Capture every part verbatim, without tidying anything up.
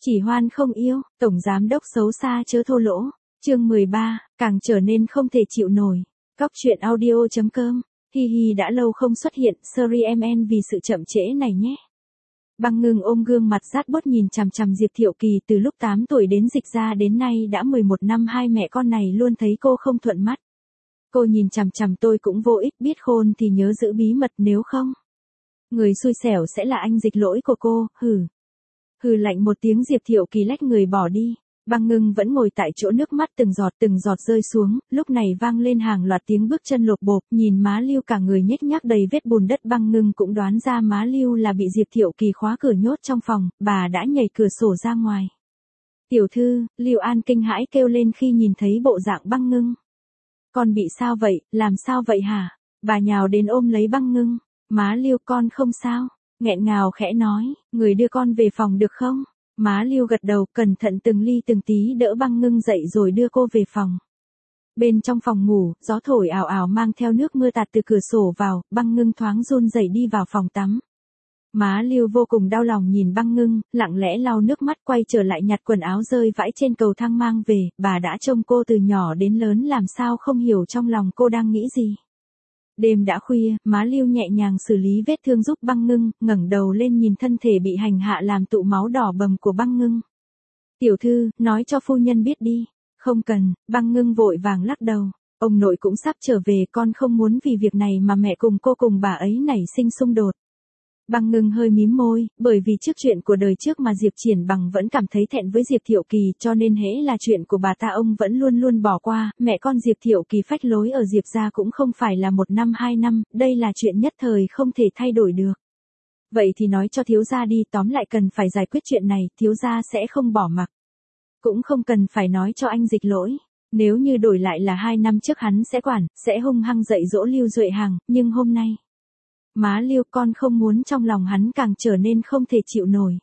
Chỉ hoan không yêu, tổng giám đốc xấu xa chớ thô lỗ. Chương mười ba, càng trở nên không thể chịu nổi. Cóc truyện audio chấm com. Hi hi đã lâu không xuất hiện, sorry em en vì sự chậm trễ này nhé. Băng Ngưng ôm gương mặt rát bút nhìn chằm chằm Diệp Thiệu Kỳ từ lúc tám tuổi đến dịch ra đến nay đã mười một năm, hai mẹ con này luôn thấy cô không thuận mắt. Cô nhìn chằm chằm tôi cũng vô ích, biết khôn thì nhớ giữ bí mật, nếu không người xui xẻo sẽ là anh Dịch Lỗi của cô, hừ. Hừ lạnh một tiếng, Diệp Thiệu Kỳ lách người bỏ đi. Băng Ngưng vẫn ngồi tại chỗ, nước mắt từng giọt từng giọt rơi xuống, lúc này vang lên hàng loạt tiếng bước chân lộp bộp, nhìn má Lưu cả người nhếch nhác đầy vết bùn đất. Băng Ngưng cũng đoán ra má Lưu là bị Diệp Thiệu Kỳ khóa cửa nhốt trong phòng, bà đã nhảy cửa sổ ra ngoài. Tiểu thư, Lưu An kinh hãi kêu lên khi nhìn thấy bộ dạng Băng Ngưng. Con bị sao vậy, làm sao vậy hả? Bà nhào đến ôm lấy Băng Ngưng. Má Lưu, con không sao, nghẹn ngào khẽ nói, người đưa con về phòng được không? Má Lưu gật đầu, cẩn thận từng ly từng tí đỡ Băng Ngưng dậy rồi đưa cô về phòng. Bên trong phòng ngủ, gió thổi ào ào mang theo nước mưa tạt từ cửa sổ vào, Băng Ngưng thoáng run rẩy đi vào phòng tắm. Má Lưu vô cùng đau lòng nhìn Băng Ngưng, lặng lẽ lau nước mắt quay trở lại nhặt quần áo rơi vãi trên cầu thang mang về. Bà đã trông cô từ nhỏ đến lớn, làm sao không hiểu trong lòng cô đang nghĩ gì. Đêm đã khuya, má Lưu nhẹ nhàng xử lý vết thương giúp Băng Ngưng, ngẩng đầu lên nhìn thân thể bị hành hạ làm tụ máu đỏ bầm của Băng Ngưng. Tiểu thư, nói cho phu nhân biết đi. Không cần, Băng Ngưng vội vàng lắc đầu. Ông nội cũng sắp trở về, con không muốn vì việc này mà mẹ cùng cô cùng bà ấy nảy sinh xung đột. Băng Ngưng hơi mím môi, bởi vì trước chuyện của đời trước mà Diệp Triển Bằng vẫn cảm thấy thẹn với Diệp Thiệu Kỳ, cho nên hễ là chuyện của bà ta ông vẫn luôn luôn bỏ qua. Mẹ con Diệp Thiệu Kỳ phách lối ở Diệp gia cũng không phải là một năm hai năm, đây là chuyện nhất thời không thể thay đổi được. Vậy thì nói cho thiếu gia đi, tóm lại cần phải giải quyết chuyện này, thiếu gia sẽ không bỏ mặc. Cũng không cần phải nói cho anh Dịch Lỗi. Nếu như đổi lại là hai năm trước hắn sẽ quản, sẽ hung hăng dạy dỗ Lưu Duệ Hằng, nhưng hôm nay má Lưu, con không muốn trong lòng hắn càng trở nên không thể chịu nổi.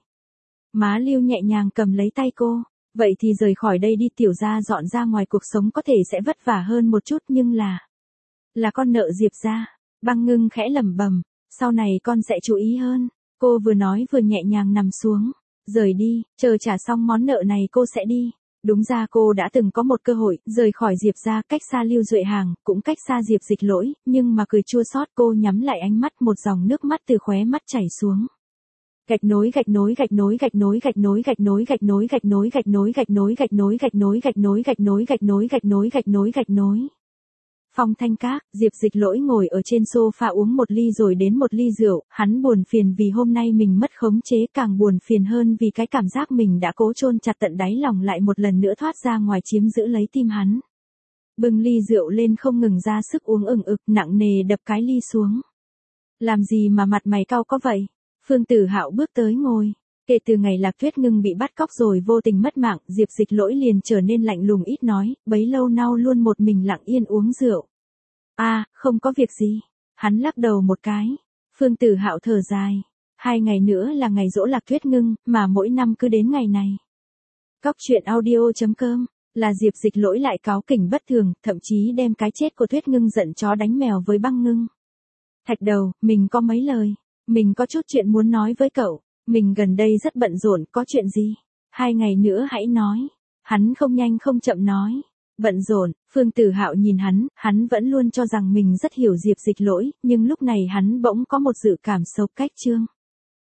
Má Lưu nhẹ nhàng cầm lấy tay cô. Vậy thì rời khỏi đây đi, tiểu gia dọn ra ngoài, cuộc sống có thể sẽ vất vả hơn một chút nhưng là... Là con nợ Diệp gia. Băng Ngưng khẽ lẩm bẩm, sau này con sẽ chú ý hơn. Cô vừa nói vừa nhẹ nhàng nằm xuống. Rời đi, chờ trả xong món nợ này cô sẽ đi. Đúng ra cô đã từng có một cơ hội, rời khỏi Diệp gia, cách xa Lưu Duệ Hằng, cũng cách xa Diệp Dịch Lỗi, nhưng mà cười chua xót, cô nhắm lại ánh mắt, một dòng nước mắt từ khóe mắt chảy xuống. Gạch nối gạch nối gạch nối gạch nối gạch nối gạch nối gạch nối gạch nối gạch nối gạch nối gạch nối gạch nối gạch nối gạch nối gạch nối gạch nối gạch nối gạch nối. Phong Thanh Các, Diệp Dịch Lỗi ngồi ở trên sofa uống một ly rồi đến một ly rượu, hắn buồn phiền vì hôm nay mình mất khống chế, càng buồn phiền hơn vì cái cảm giác mình đã cố chôn chặt tận đáy lòng lại một lần nữa thoát ra ngoài chiếm giữ lấy tim hắn. Bưng ly rượu lên không ngừng ra sức uống ừng ực, nặng nề đập cái ly xuống. Làm gì mà mặt mày cau có vậy? Phương Tử Hạo bước tới ngồi. Kể từ ngày Lạc Tuyết Ngưng bị bắt cóc rồi vô tình mất mạng, Diệp Dịch Lỗi liền trở nên lạnh lùng ít nói, bấy lâu nay luôn một mình lặng yên uống rượu. A, à, không có việc gì. Hắn lắc đầu một cái. Phương Tử Hạo thở dài. Hai ngày nữa là ngày giỗ Lạc Tuyết Ngưng, mà mỗi năm cứ đến ngày này. Cóc truyện audio chấm com, là Diệp Dịch Lỗi lại cáu kỉnh bất thường, thậm chí đem cái chết của Tuyết Ngưng giận chó đánh mèo với Băng Ngưng. Thạch Đầu, mình có mấy lời. Mình có chút chuyện muốn nói với cậu. Mình gần đây rất bận rộn, có chuyện gì? Hai ngày nữa hãy nói. Hắn không nhanh không chậm nói. Bận rộn, Phương Tử Hạo nhìn hắn, hắn vẫn luôn cho rằng mình rất hiểu Diệp Dịch Lỗi, nhưng lúc này hắn bỗng có một dự cảm xấu cách chương.